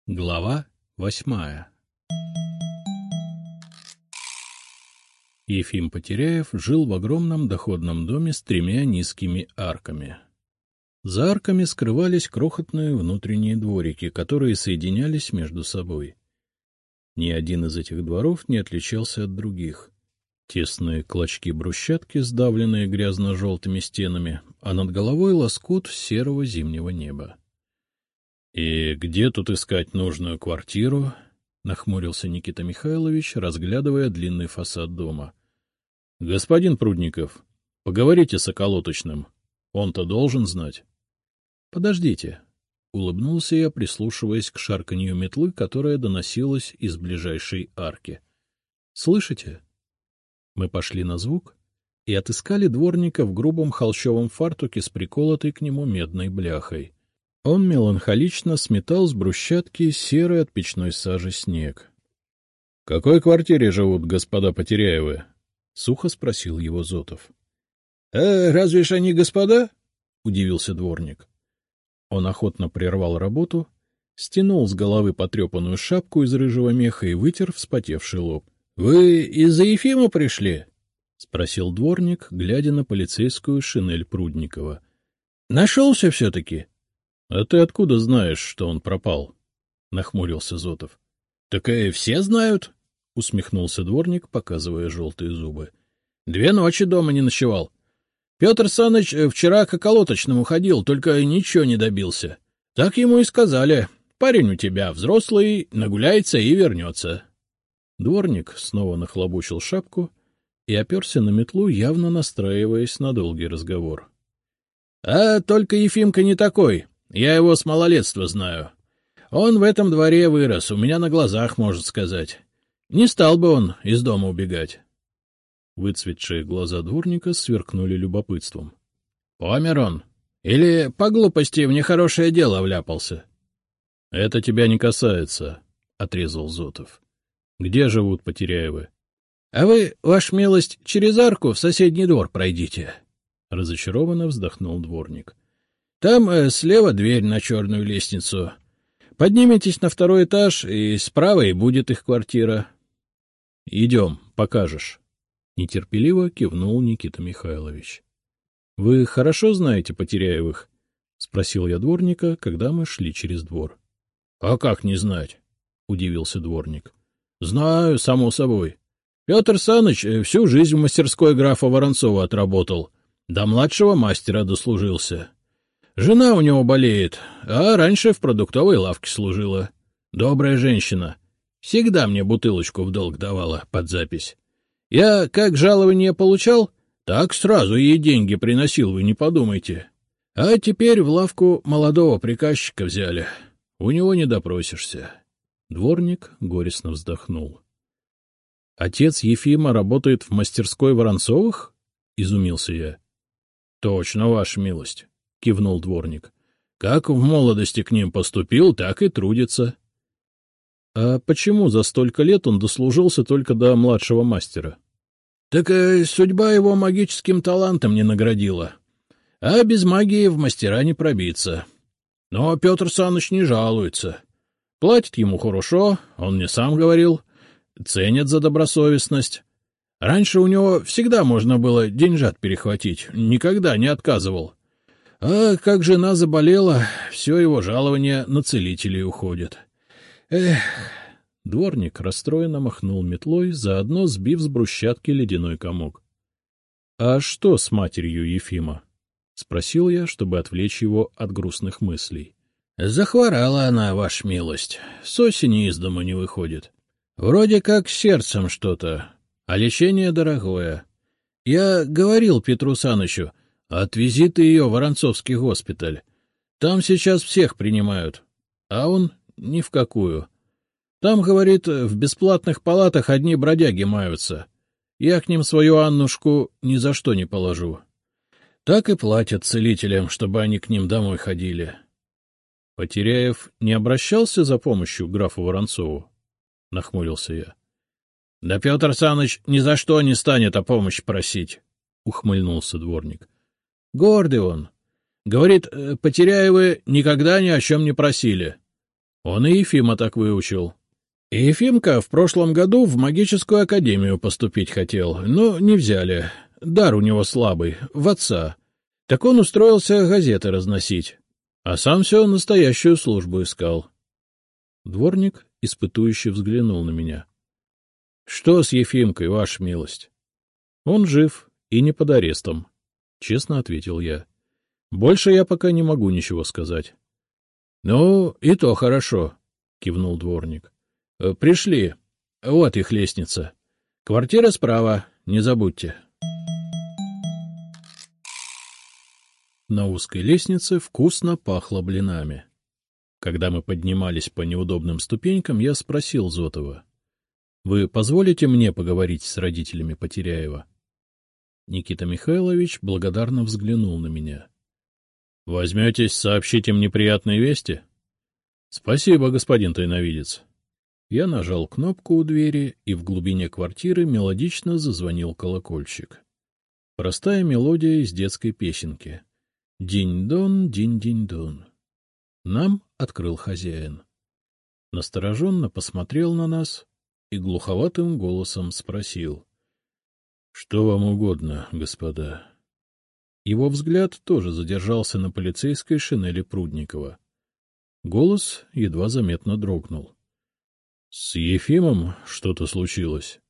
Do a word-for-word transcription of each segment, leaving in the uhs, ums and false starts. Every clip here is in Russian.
Глава восьмая. Ефим Потеряев жил в огромном доходном доме с тремя низкими арками. За арками скрывались крохотные внутренние дворики, которые соединялись между собой. Ни один из этих дворов не отличался от других. Тесные клочки брусчатки, сдавленные грязно-желтыми стенами, а над головой лоскут серого зимнего неба. — И где тут искать нужную квартиру? — нахмурился Никита Михайлович, разглядывая длинный фасад дома. — Господин Прудников, поговорите с околоточным. Он-то должен знать. — Подождите, — улыбнулся я, прислушиваясь к шарканью метлы, которая доносилась из ближайшей арки. — Слышите? Мы пошли на звук и отыскали дворника в грубом холщовом фартуке с приколотой к нему медной бляхой. Он меланхолично сметал с брусчатки серый от печной сажи снег. — В какой квартире живут господа Потеряевы? — сухо спросил его Зотов. — А разве ж они господа? — удивился дворник. Он охотно прервал работу, стянул с головы потрепанную шапку из рыжего меха и вытер вспотевший лоб. — Вы из-за Ефима пришли? — спросил дворник, глядя на полицейскую шинель Прудникова. — Нашелся все-таки? — А ты откуда знаешь, что он пропал? — нахмурился Зотов. — Так и все знают, — усмехнулся дворник, показывая желтые зубы. — Две ночи дома не ночевал. Петр Саныч вчера к околоточному ходил, только ничего не добился. Так ему и сказали: парень у тебя взрослый, нагуляется и вернется. Дворник снова нахлобучил шапку и оперся на метлу, явно настраиваясь на долгий разговор. — А только Ефимка не такой. Я его с малолетства знаю. Он в этом дворе вырос, у меня на глазах, можно сказать. Не стал бы он из дома убегать. Выцветшие глаза дворника сверкнули любопытством. — Помер он? Или по глупости в нехорошее дело вляпался? — Это тебя не касается, — отрезал Зотов. — Где живут Потеряевы? — А вы, ваша милость, через арку в соседний двор пройдите. Разочарованно вздохнул дворник. — Там э, слева дверь на черную лестницу. Подниметесь на второй этаж, и справа и будет их квартира. — Идем, покажешь. Нетерпеливо кивнул Никита Михайлович. — Вы хорошо знаете Потеряевых? — спросил я дворника, когда мы шли через двор. — А как не знать? — удивился дворник. — Знаю, само собой. Петр Саныч всю жизнь в мастерской графа Воронцова отработал, до младшего мастера дослужился. Жена у него болеет, а раньше в продуктовой лавке служила. Добрая женщина. Всегда мне бутылочку в долг давала под запись. Я как жалование получал, так сразу ей деньги приносил, вы не подумайте. А теперь в лавку молодого приказчика взяли. У него не допросишься. Дворник горестно вздохнул. — Отец Ефима работает в мастерской Воронцовых? — изумился я. — Точно, ваша милость. — кивнул дворник. — Как в молодости к ним поступил, так и трудится. — А почему за столько лет он дослужился только до младшего мастера? — Так э, судьба его магическим талантом не наградила. А без магии в мастера не пробиться. Но Петр Саныч не жалуется. Платит ему хорошо, он мне сам говорил. Ценят за добросовестность. Раньше у него всегда можно было деньжат перехватить, никогда не отказывал. А как жена заболела, все его жалование на целителей уходит. Эх! Дворник расстроенно махнул метлой, заодно сбив с брусчатки ледяной комок. — А что с матерью Ефима? — спросил я, чтобы отвлечь его от грустных мыслей. — Захворала она, ваша милость. С осени из дома не выходит. Вроде как с сердцем что-то, а лечение дорогое. Я говорил Петру Санычу: отвези ты ее в Воронцовский госпиталь. Там сейчас всех принимают. А он ни в какую. Там, говорит, в бесплатных палатах одни бродяги маются. Я к ним свою Аннушку ни за что не положу. Так и платят целителям, чтобы они к ним домой ходили. Потеряев не обращался за помощью к графу Воронцову? — нахмурился я. — Да Петр Саныч ни за что не станет о помощи просить, — ухмыльнулся дворник. — Гордый он. Говорит, Потеряевы никогда ни о чем не просили. Он и Ефима так выучил. И Ефимка в прошлом году в магическую академию поступить хотел, но не взяли. Дар у него слабый, в отца. Так он устроился газеты разносить, а сам все настоящую службу искал. Дворник испытующе взглянул на меня. — Что с Ефимкой, ваша милость? — Он жив и не под арестом, — честно ответил я. — Больше я пока не могу ничего сказать. — Ну, и то хорошо, — кивнул дворник. — Пришли. Вот их лестница. Квартира справа, не забудьте. На узкой лестнице вкусно пахло блинами. Когда мы поднимались по неудобным ступенькам, я спросил Зотова. — Вы позволите мне поговорить с родителями Потеряева? Никита Михайлович благодарно взглянул на меня. — Возьметесь сообщить им неприятные вести? — Спасибо, господин тайновидец. Я нажал кнопку у двери, и в глубине квартиры мелодично зазвонил колокольчик. Простая мелодия из детской песенки. Динь-дон, динь-динь-дон. Нам открыл хозяин. Настороженно посмотрел на нас и глуховатым голосом спросил. — Что вам угодно, господа? Его взгляд тоже задержался на полицейской шинели Прудникова. Голос едва заметно дрогнул. — С Ефимом что-то случилось?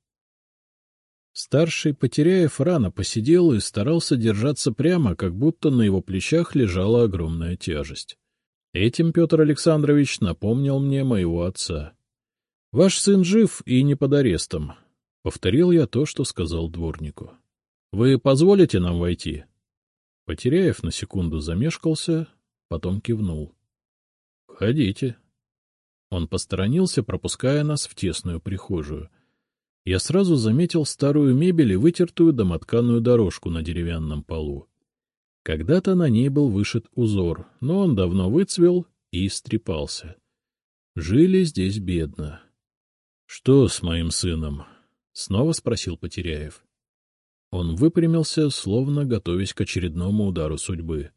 Старший Потеряев рано посидел и старался держаться прямо, как будто на его плечах лежала огромная тяжесть. Этим Петр Александрович напомнил мне моего отца. — Ваш сын жив и не под арестом, — повторил я то, что сказал дворнику. — Вы позволите нам войти? Потеряев на секунду замешкался, потом кивнул. — Входите. Он посторонился, пропуская нас в тесную прихожую. Я сразу заметил старую мебель и вытертую домотканую дорожку на деревянном полу. Когда-то на ней был вышит узор, но он давно выцвел и истрепался. Жили здесь бедно. — Что с моим сыном? — снова спросил Потеряев. Он выпрямился, словно готовясь к очередному удару судьбы.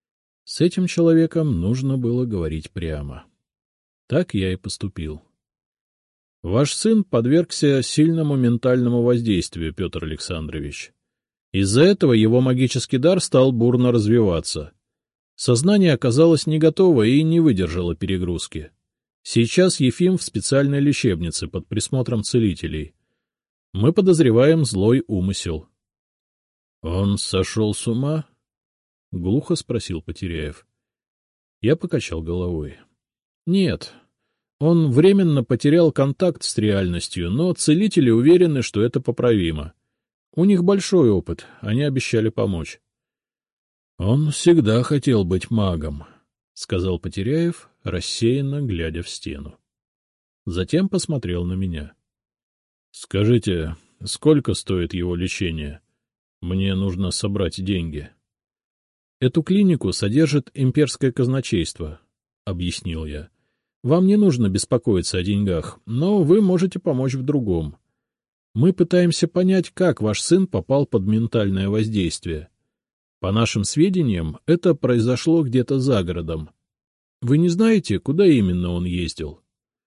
С этим человеком нужно было говорить прямо. Так я и поступил. Ваш сын подвергся сильному ментальному воздействию, Петр Александрович. Из-за этого его магический дар стал бурно развиваться. Сознание оказалось не готово и не выдержало перегрузки. Сейчас Ефим в специальной лечебнице под присмотром целителей. Мы подозреваем злой умысел. — Он сошел с ума? — глухо спросил Потеряев. Я покачал головой. — Нет. Он временно потерял контакт с реальностью, но целители уверены, что это поправимо. У них большой опыт, они обещали помочь. — Он всегда хотел быть магом, — сказал Потеряев, рассеянно глядя в стену. Затем посмотрел на меня. — Скажите, сколько стоит его лечение? Мне нужно собрать деньги. — Эту клинику содержит имперское казначейство, — объяснил я. — Вам не нужно беспокоиться о деньгах, но вы можете помочь в другом. Мы пытаемся понять, как ваш сын попал под ментальное воздействие. По нашим сведениям, это произошло где-то за городом. Вы не знаете, куда именно он ездил?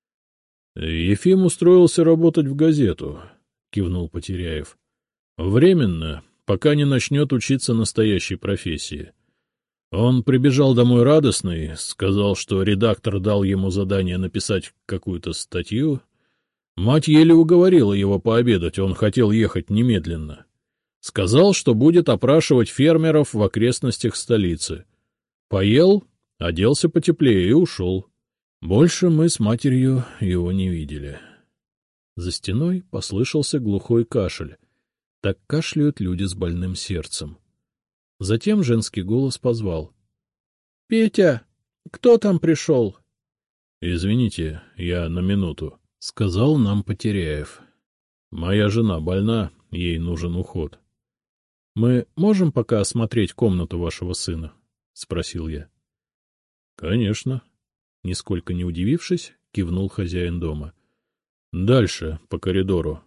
— Ефим устроился работать в газету, — кивнул Потеряев. — Временно, пока не начнет учиться настоящей профессии. Он прибежал домой радостный, сказал, что редактор дал ему задание написать какую-то статью. Мать еле уговорила его пообедать, он хотел ехать немедленно. Сказал, что будет опрашивать фермеров в окрестностях столицы. Поел, оделся потеплее и ушел. Больше мы с матерью его не видели. За стеной послышался глухой кашель. Так кашляют люди с больным сердцем. Затем женский голос позвал. — Петя, кто там пришел? — Извините, я на минуту, — сказал нам Потеряев. — Моя жена больна, ей нужен уход. — Мы можем пока осмотреть комнату вашего сына? — спросил я. — Конечно. Нисколько не удивившись, кивнул хозяин дома. — Дальше, по коридору.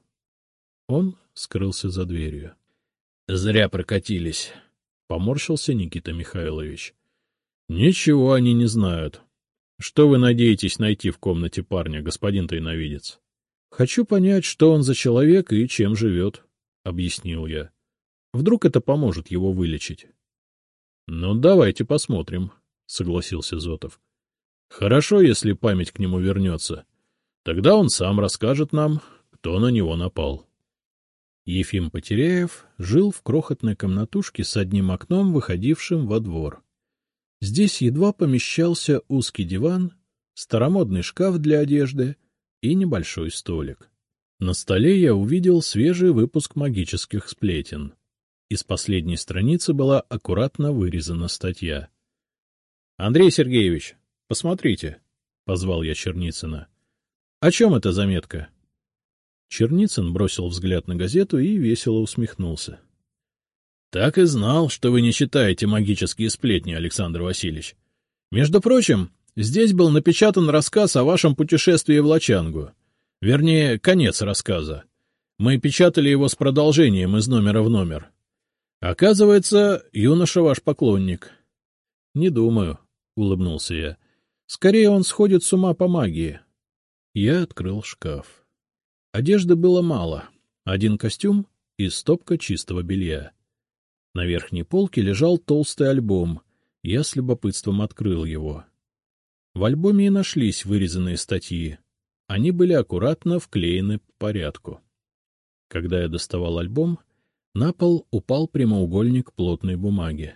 Он скрылся за дверью. — Зря прокатились. — поморщился Никита Михайлович. — Ничего они не знают. Что вы надеетесь найти в комнате парня, господин тайновидец? — Хочу понять, что он за человек и чем живет, — объяснил я. Вдруг это поможет его вылечить. — Ну, давайте посмотрим, — согласился Зотов. — Хорошо, если память к нему вернется. Тогда он сам расскажет нам, кто на него напал. Ефим Потеряев жил в крохотной комнатушке с одним окном, выходившим во двор. Здесь едва помещался узкий диван, старомодный шкаф для одежды и небольшой столик. На столе я увидел свежий выпуск магических сплетен. Из последней страницы была аккуратно вырезана статья. — Андрей Сергеевич, посмотрите, — позвал я Черницына. — О чем эта заметка? Черницын бросил взгляд на газету и весело усмехнулся. — Так и знал, что вы не читаете магические сплетни, Александр Васильевич. Между прочим, здесь был напечатан рассказ о вашем путешествии в Лачангу. Вернее, конец рассказа. Мы печатали его с продолжением из номера в номер. Оказывается, юноша ваш поклонник. — Не думаю, — улыбнулся я. — Скорее он сходит с ума по магии. Я открыл шкаф. Одежды было мало. Один костюм и стопка чистого белья. На верхней полке лежал толстый альбом. Я с любопытством открыл его. В альбоме и нашлись вырезанные статьи. Они были аккуратно вклеены по порядку. Когда я доставал альбом, на пол упал прямоугольник плотной бумаги.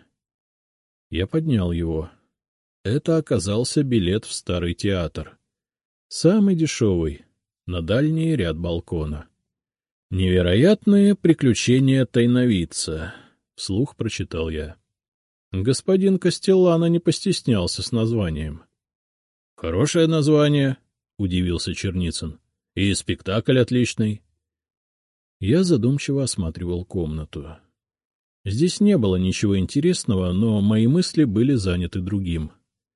Я поднял его. Это оказался билет в Старый театр. Самый дешевый, на дальний ряд балкона. «Невероятные приключения тайновидца», — вслух прочитал я. Господин Костеллано не постеснялся с названием. — Хорошее название, — удивился Черницын. — И спектакль отличный. Я задумчиво осматривал комнату. Здесь не было ничего интересного, но мои мысли были заняты другим.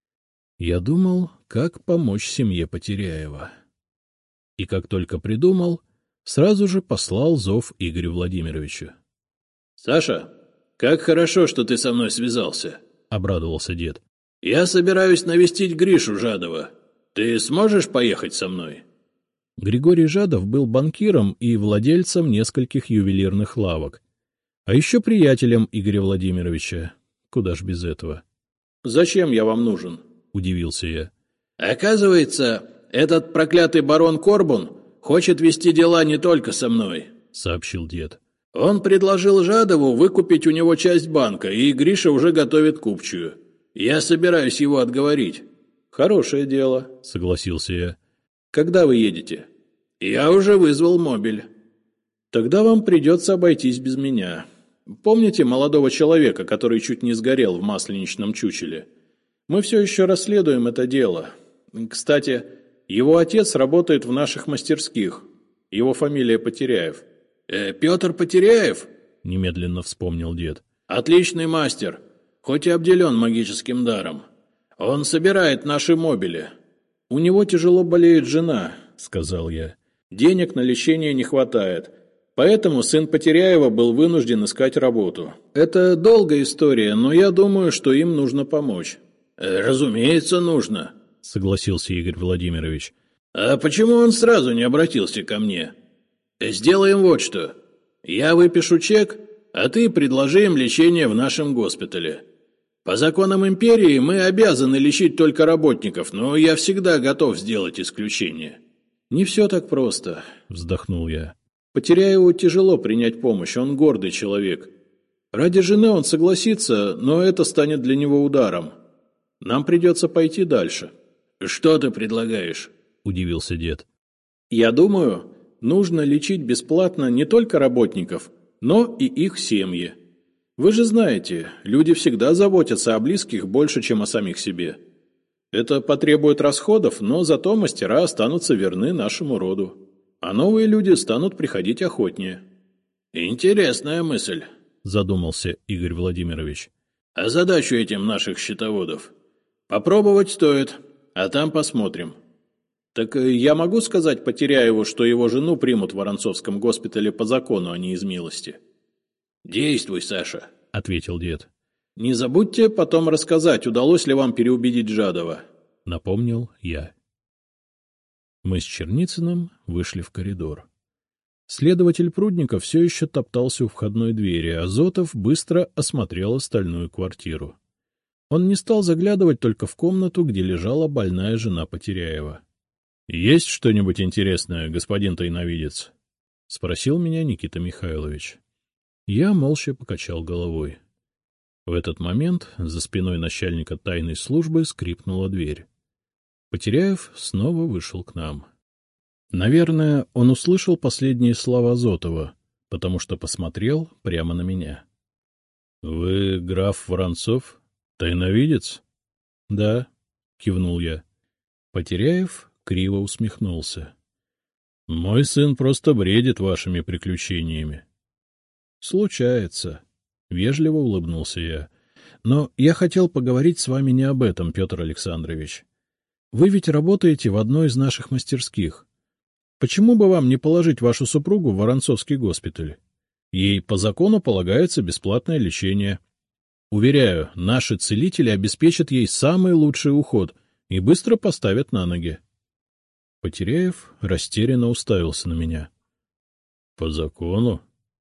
Я думал, как помочь семье Потеряева. И как только придумал, сразу же послал зов Игорю Владимировичу. — Саша, как хорошо, что ты со мной связался, — обрадовался дед. — Я собираюсь навестить Гришу Жадова. Ты сможешь поехать со мной? Григорий Жадов был банкиром и владельцем нескольких ювелирных лавок, а еще приятелем Игоря Владимировича. Куда ж без этого? — Зачем я вам нужен? — удивился я. — Оказывается, этот проклятый барон Корбун хочет вести дела не только со мной, — сообщил дед. Он предложил Жадову выкупить у него часть банка, и Гриша уже готовит купчую. Я собираюсь его отговорить. — Хорошее дело, — согласился я. — Когда вы едете? — Я уже вызвал мобиль. — Тогда вам придется обойтись без меня. Помните молодого человека, который чуть не сгорел в масленичном чучеле? Мы все еще расследуем это дело. Кстати, его отец работает в наших мастерских. Его фамилия Потеряев. Э, — Петр Потеряев? — немедленно вспомнил дед. — Отличный мастер, хоть и обделен магическим даром. Он собирает наши мобили. — У него тяжело болеет жена, — сказал я. Денег на лечение не хватает, поэтому сын Потеряева был вынужден искать работу. Это долгая история, но я думаю, что им нужно помочь. Э, — Разумеется, нужно, — согласился Игорь Владимирович. — А почему он сразу не обратился ко мне? Сделаем вот что. Я выпишу чек, а ты предложи им лечение в нашем госпитале. По законам империи мы обязаны лечить только работников, но я всегда готов сделать исключение. — Не все так просто, — вздохнул я. Потеряеву тяжело принять помощь, он гордый человек. Ради жены он согласится, но это станет для него ударом. Нам придется пойти дальше. — Что ты предлагаешь? — удивился дед. — Я думаю, нужно лечить бесплатно не только работников, но и их семьи. Вы же знаете, люди всегда заботятся о близких больше, чем о самих себе. Это потребует расходов, но зато мастера останутся верны нашему роду. А новые люди станут приходить охотнее. — Интересная мысль, — задумался Игорь Владимирович. — Озадачу этим наших счетоводов. Попробовать стоит, а там посмотрим. — Так я могу сказать Потеряеву, что его жену примут в Воронцовском госпитале по закону, а не из милости? — Действуй, Саша, — ответил дед. — Не забудьте потом рассказать, удалось ли вам переубедить Жадова. — напомнил я. Мы с Черницыным вышли в коридор. Следователь Прудников все еще топтался у входной двери, а Зотов быстро осмотрел остальную квартиру. Он не стал заглядывать только в комнату, где лежала больная жена Потеряева. — Есть что-нибудь интересное, господин тайновидец? — спросил меня Никита Михайлович. Я молча покачал головой. В этот момент за спиной начальника тайной службы скрипнула дверь. Потеряев снова вышел к нам. Наверное, он услышал последние слова Зотова, потому что посмотрел прямо на меня. — Вы граф Воронцов? Тайновидец? — Да, — кивнул я. Потеряев криво усмехнулся. — Мой сын просто бредит вашими приключениями. — Случается, — вежливо улыбнулся я. — Но я хотел поговорить с вами не об этом, Петр Александрович. Вы ведь работаете в одной из наших мастерских. Почему бы вам не положить вашу супругу в Воронцовский госпиталь? Ей по закону полагается бесплатное лечение. Уверяю, наши целители обеспечат ей самый лучший уход и быстро поставят на ноги. Потеряев растерянно уставился на меня. — По закону?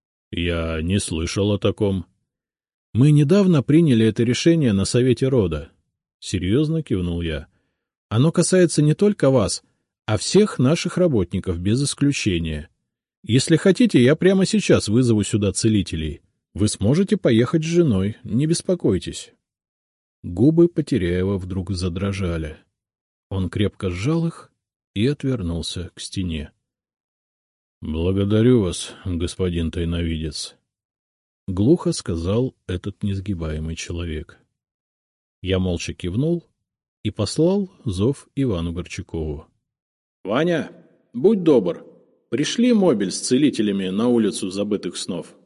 Я не слышал о таком. — Мы недавно приняли это решение на Совете рода. Серьезно кивнул я. Оно касается не только вас, а всех наших работников без исключения. Если хотите, я прямо сейчас вызову сюда целителей. Вы сможете поехать с женой, не беспокойтесь. Губы Потеряева вдруг задрожали. Он крепко сжал их и отвернулся к стене. — Благодарю вас, господин тайновидец, — глухо сказал этот несгибаемый человек. Я молча кивнул и послал зов Ивану Горчакову. — Ваня, будь добр, пришли мобиль с целителями на улицу забытых снов.